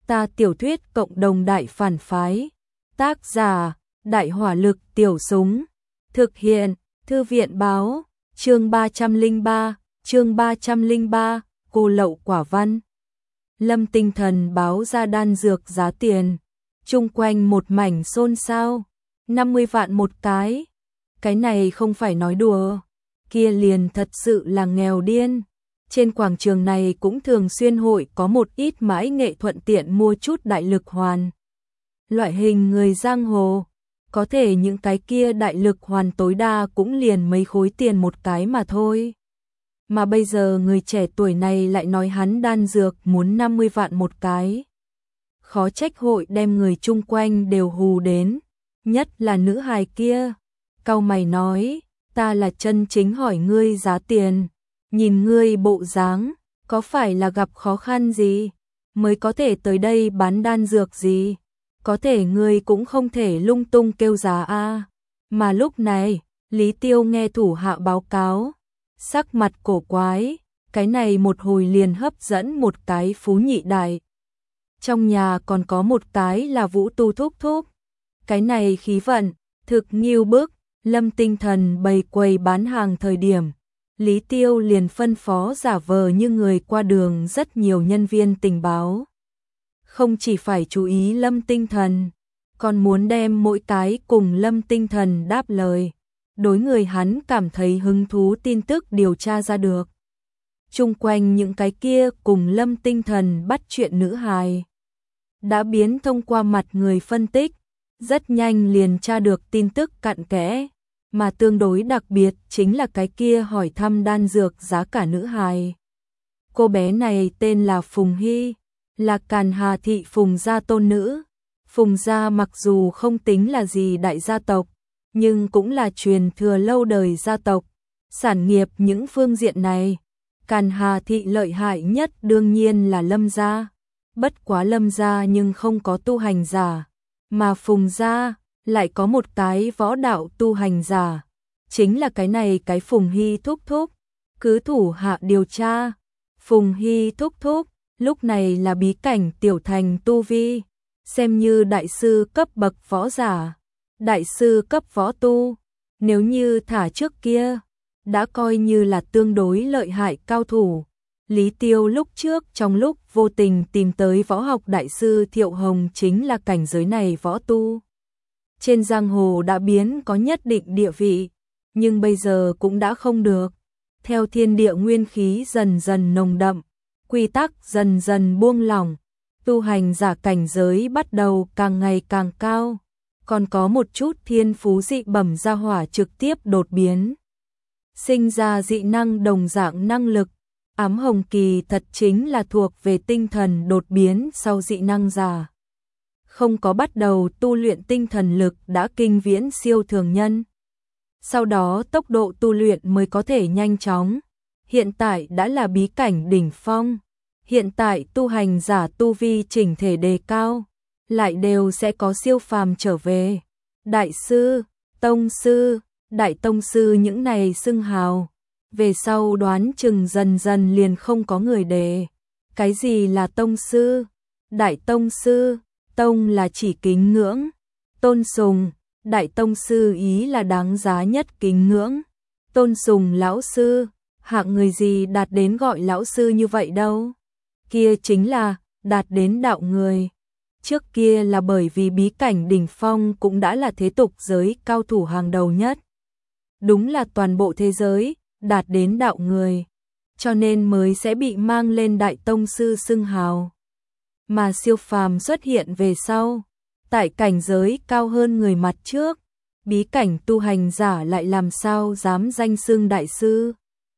Ta tiểu thuyết cộng đồng đại phản phái. Tác giả, Đại hỏa lực tiểu súng. Thực hiện, Thư viện báo, chương 303, cô lậu quả văn. Lâm Tinh Thần báo ra đan dược giá tiền. Chung quanh một mảnh xôn xao. 50 vạn một cái. Cái này không phải nói đùa. Kia liền thật sự là nghèo điên. Trên quảng trường này cũng thường xuyên hội có một ít mãi nghệ thuận tiện mua chút đại lực hoàn. Loại hình người giang hồ. Có thể những cái kia đại lực hoàn tối đa cũng liền mấy khối tiền một cái mà thôi. Mà bây giờ người trẻ tuổi này lại nói hắn đan dược muốn 50 vạn một cái. Khó trách hội đem người chung quanh đều hù đến. Nhất là nữ hài kia. Cau mày nói, ta là chân chính hỏi ngươi giá tiền. Nhìn ngươi bộ dáng, có phải là gặp khó khăn gì, mới có thể tới đây bán đan dược gì? Có thể ngươi cũng không thể lung tung kêu giá a. Mà lúc này, Lý Tiêu nghe thủ hạ báo cáo, sắc mặt cổ quái, cái này một hồi liền hấp dẫn một cái phú nhị đại. Trong nhà còn có một cái là Vũ Tu thúc thúc. Cái này khí vận, thực nghiêu bức. Lâm Tinh Thần bày quầy bán hàng thời điểm, Lý Tiêu liền phân phó giả vờ như người qua đường rất nhiều nhân viên tình báo. Không chỉ phải chú ý Lâm Tinh Thần, còn muốn đem mỗi cái cùng Lâm Tinh Thần đáp lời. Đối người hắn cảm thấy hứng thú tin tức điều tra ra được. Chung quanh những cái kia cùng Lâm Tinh Thần bắt chuyện nữ hài. Đã biến thông qua mặt người phân tích, rất nhanh liền tra được tin tức cặn kẽ. Mà tương đối đặc biệt chính là cái kia hỏi thăm đan dược giá cả nữ hài. Cô bé này tên là Phùng Hy, là Càn Hà thị Phùng gia tôn nữ. Phùng gia mặc dù không tính là gì đại gia tộc, nhưng cũng là truyền thừa lâu đời gia tộc. Sản nghiệp những phương diện này, Càn Hà thị lợi hại nhất đương nhiên là Lâm gia. Bất quá Lâm gia nhưng không có tu hành giả, mà Phùng gia lại có một cái võ đạo tu hành giả, chính là cái này cái Phùng Hy thúc thúc. Cứ thủ hạ điều tra, Phùng Hy thúc thúc lúc này là bí cảnh tiểu thành tu vi, xem như đại sư cấp bậc võ giả, đại sư cấp võ tu. Nếu như thả trước kia, đã coi như là tương đối lợi hại cao thủ. Lý Tiêu lúc trước trong lúc vô tình tìm tới võ học đại sư Thiệu Hồng chính là cảnh giới này võ tu. Trên giang hồ đã biến có nhất định địa vị, nhưng bây giờ cũng đã không được. Theo thiên địa nguyên khí dần dần nồng đậm, quy tắc dần dần buông lỏng, tu hành giả cảnh giới bắt đầu càng ngày càng cao, còn có một chút thiên phú dị bẩm gia hỏa trực tiếp đột biến. Sinh ra dị năng đồng dạng năng lực, ám hồng kỳ thật chính là thuộc về tinh thần đột biến sau dị năng giả. Không có bắt đầu tu luyện tinh thần lực đã kinh viễn siêu thường nhân. Sau đó tốc độ tu luyện mới có thể nhanh chóng. Hiện tại đã là bí cảnh đỉnh phong. Hiện tại tu hành giả tu vi chỉnh thể đề cao, lại đều sẽ có siêu phàm trở về. Đại sư, tông sư, đại tông sư những này xưng hào. Về sau đoán chừng dần dần liền không có người đề. Cái gì là tông sư? Đại tông sư. Tông là chỉ kính ngưỡng, tôn sùng, đại tông sư ý là đáng giá nhất kính ngưỡng, tôn sùng lão sư, hạng người gì đạt đến gọi lão sư như vậy đâu, kia chính là đạt đến đạo người. Trước kia là bởi vì bí cảnh đỉnh phong cũng đã là thế tục giới cao thủ hàng đầu nhất. Đúng là toàn bộ thế giới, đạt đến đạo người, cho nên mới sẽ bị mang lên đại tông sư xưng hào. Mà siêu phàm xuất hiện về sau, tại cảnh giới cao hơn người mặt trước, bí cảnh tu hành giả lại làm sao dám danh xưng đại sư,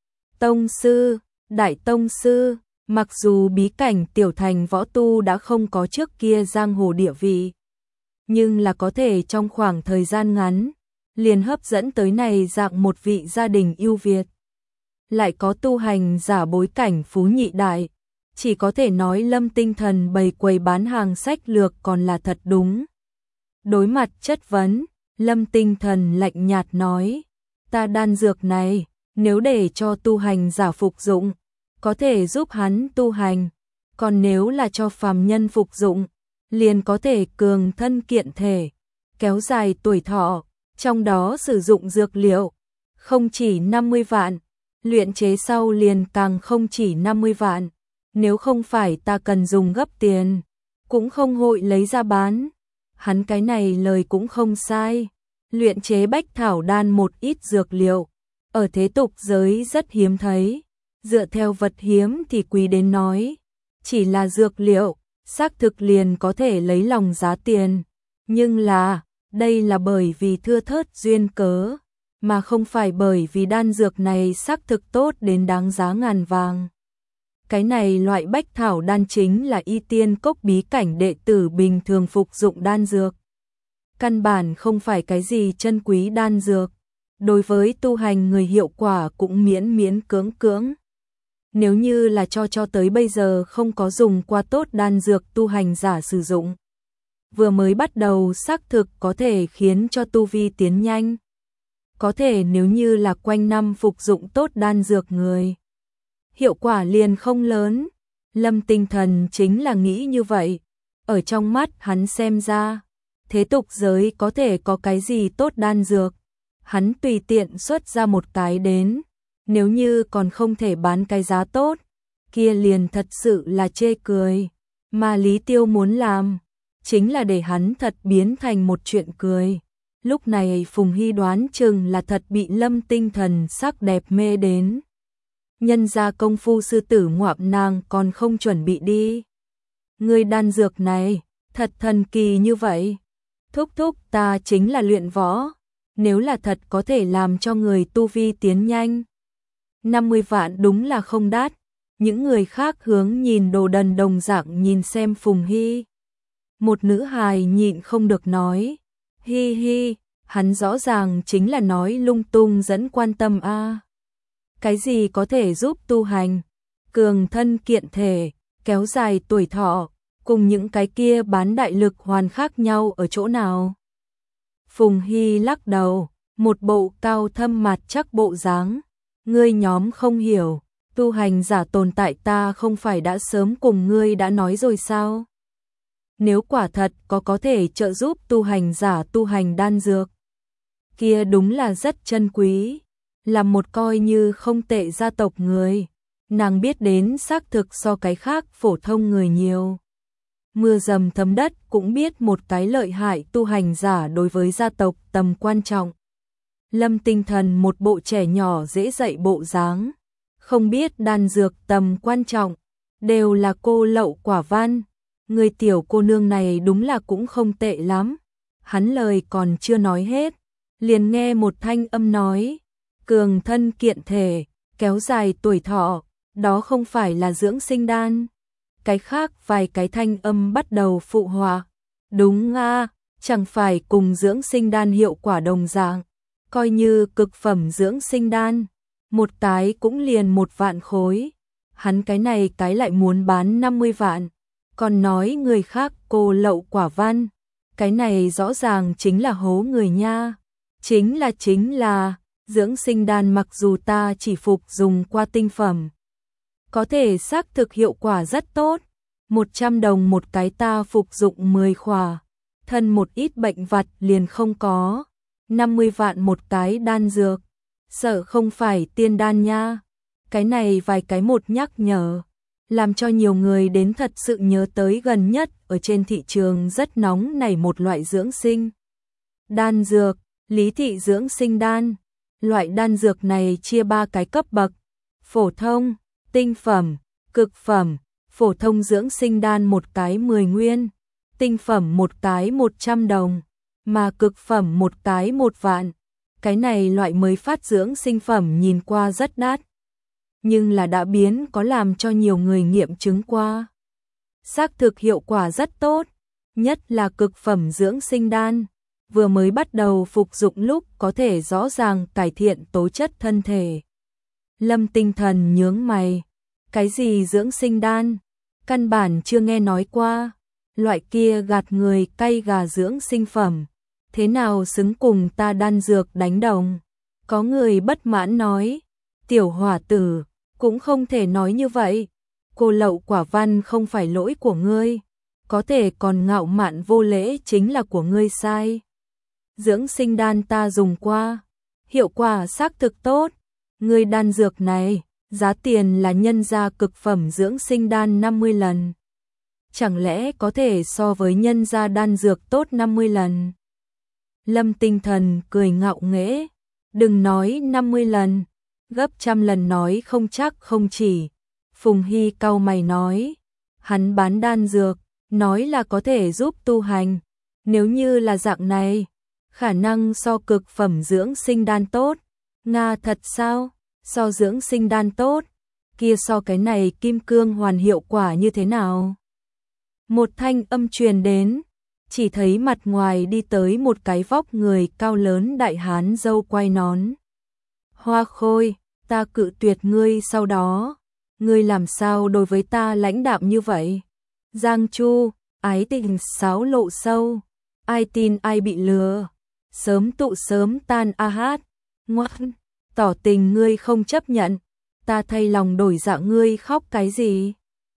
tông sư, đại tông sư. Mặc dù bí cảnh tiểu thành võ tu đã không có trước kia giang hồ địa vị, nhưng là có thể trong khoảng thời gian ngắn, liền hấp dẫn tới này dạng một vị gia đình ưu việt. Lại có tu hành giả bối cảnh phú nhị đại. Chỉ có thể nói Lâm Tinh Thần bày quầy bán hàng sách lược còn là thật đúng. Đối mặt chất vấn, Lâm Tinh Thần lạnh nhạt nói, ta đan dược này, nếu để cho tu hành giả phục dụng, có thể giúp hắn tu hành, còn nếu là cho phàm nhân phục dụng, liền có thể cường thân kiện thể, kéo dài tuổi thọ, trong đó sử dụng dược liệu không chỉ 50 vạn, luyện chế sau liền càng không chỉ 50 vạn, nếu không phải ta cần dùng gấp tiền, cũng không hội lấy ra bán. Hắn cái này lời cũng không sai, luyện chế bách thảo đan một ít dược liệu, ở thế tục giới rất hiếm thấy, dựa theo vật hiếm thì quý đến nói, chỉ là dược liệu, xác thực liền có thể lấy lòng giá tiền, nhưng là, đây là bởi vì thưa thớt duyên cớ, mà không phải bởi vì đan dược này xác thực tốt đến đáng giá ngàn vàng. Cái này loại bách thảo đan chính là y tiên cốc bí cảnh đệ tử bình thường phục dụng đan dược. Căn bản không phải cái gì chân quý đan dược, đối với tu hành người hiệu quả cũng miễn miễn cưỡng cưỡng. Nếu như là cho tới bây giờ không có dùng qua tốt đan dược tu hành giả sử dụng, vừa mới bắt đầu xác thực có thể khiến cho tu vi tiến nhanh. Có thể nếu như là quanh năm phục dụng tốt đan dược người, hiệu quả liền không lớn. Lâm Tinh Thần chính là nghĩ như vậy, ở trong mắt hắn xem ra, thế tục giới có thể có cái gì tốt đan dược, hắn tùy tiện xuất ra một cái đến, nếu như còn không thể bán cái giá tốt, kia liền thật sự là chê cười, mà Lý Tiêu muốn làm, chính là để hắn thật biến thành một chuyện cười. Lúc này Phùng Hy đoán chừng là thật bị Lâm Tinh Thần sắc đẹp mê đến. Nhân ra công phu sư tử ngoạm nàng còn không chuẩn bị đi. Người đan dược này, thật thần kỳ như vậy. Thúc thúc ta chính là luyện võ, nếu là thật có thể làm cho người tu vi tiến nhanh. 50 vạn đúng là không đắt, những người khác hướng nhìn đồ đần đồng dạng nhìn xem Phùng Hy. Một nữ hài nhịn không được nói, hi hi, hắn rõ ràng chính là nói lung tung dẫn quan tâm a. Cái gì có thể giúp tu hành, cường thân kiện thể, kéo dài tuổi thọ, cùng những cái kia bán đại lực hoàn khác nhau ở chỗ nào? Phùng Hy lắc đầu, một bộ cao thâm mặt chắc bộ dáng, ngươi nhóm không hiểu, tu hành giả tồn tại ta không phải đã sớm cùng ngươi đã nói rồi sao? Nếu quả thật có thể trợ giúp tu hành giả tu hành đan dược, kia đúng là rất chân quý, là một coi như không tệ gia tộc người, nàng biết đến xác thực so cái khác phổ thông người nhiều. Mưa dầm thấm đất cũng biết một cái lợi hại tu hành giả đối với gia tộc tầm quan trọng. Lâm Tinh Thần một bộ trẻ nhỏ dễ dạy bộ dáng, không biết đan dược tầm quan trọng, đều là cô lậu quả văn. Người tiểu cô nương này đúng là cũng không tệ lắm. Hắn lời còn chưa nói hết, liền nghe một thanh âm nói, cường thân kiện thể, kéo dài tuổi thọ, đó không phải là dưỡng sinh đan. Cái khác vài cái thanh âm bắt đầu phụ họa, đúng a, chẳng phải cùng dưỡng sinh đan hiệu quả đồng dạng, coi như cực phẩm dưỡng sinh đan, một cái cũng liền 1 vạn khối, hắn cái này cái lại muốn bán 50 vạn, còn nói người khác cô lậu quả văn, cái này rõ ràng chính là hố người nha, chính là, dưỡng sinh đan mặc dù ta chỉ phục dùng qua tinh phẩm, có thể xác thực hiệu quả rất tốt, 100 đồng một cái ta phục dụng 10 khỏa, thân một ít bệnh vặt liền không có, 50 vạn một cái đan dược, sợ không phải tiên đan nha, cái này vài cái một nhắc nhở, làm cho nhiều người đến thật sự nhớ tới gần nhất ở trên thị trường rất nóng nảy một loại dưỡng sinh đan dược, Lý thị dưỡng sinh đan. Loại đan dược này chia 3 cái cấp bậc, phổ thông, tinh phẩm, cực phẩm. Phổ thông dưỡng sinh đan một cái 10 nguyên, tinh phẩm một cái 100 đồng, mà cực phẩm một cái 1 vạn. Cái này loại mới phát dưỡng sinh phẩm nhìn qua rất đắt, nhưng là đã biến có làm cho nhiều người nghiệm chứng qua. Xác thực hiệu quả rất tốt, nhất là cực phẩm dưỡng sinh đan, vừa mới bắt đầu phục dụng lúc có thể rõ ràng cải thiện tố chất thân thể. Lâm Tinh Thần nhướng mày, cái gì dưỡng sinh đan? Căn bản chưa nghe nói qua, loại kia gạt người cay gà dưỡng sinh phẩm, thế nào xứng cùng ta đan dược đánh đồng? Có người bất mãn nói, tiểu hỏa tử, cũng không thể nói như vậy, cô Lậu Quả Văn không phải lỗi của ngươi, có thể còn ngạo mạn vô lễ chính là của ngươi sai. Dưỡng sinh đan ta dùng qua, hiệu quả xác thực tốt, ngươi đan dược này, giá tiền là nhân gia cực phẩm dưỡng sinh đan 50 lần. Chẳng lẽ có thể so với nhân gia đan dược tốt 50 lần? Lâm Tinh Thần cười ngạo nghễ, đừng nói 50 lần, gấp trăm lần nói không chắc không chỉ. Phùng Hy cau mày nói, hắn bán đan dược, nói là có thể giúp tu hành, nếu như là dạng này, khả năng so cực phẩm dưỡng sinh đan tốt. Nga thật sao? So dưỡng sinh đan tốt, kia so cái này kim cương hoàn hiệu quả như thế nào? Một thanh âm truyền đến, chỉ thấy mặt ngoài đi tới một cái vóc người cao lớn đại hán râu quai nón. Hoa Khôi, ta cự tuyệt ngươi sau đó, ngươi làm sao đối với ta lãnh đạm như vậy? Giang Chu, ái tình xáo lộ sâu, ai tin ai bị lừa, sớm tụ sớm tan a hát, ngoan, tỏ tình ngươi không chấp nhận, ta thay lòng đổi dạ ngươi khóc cái gì?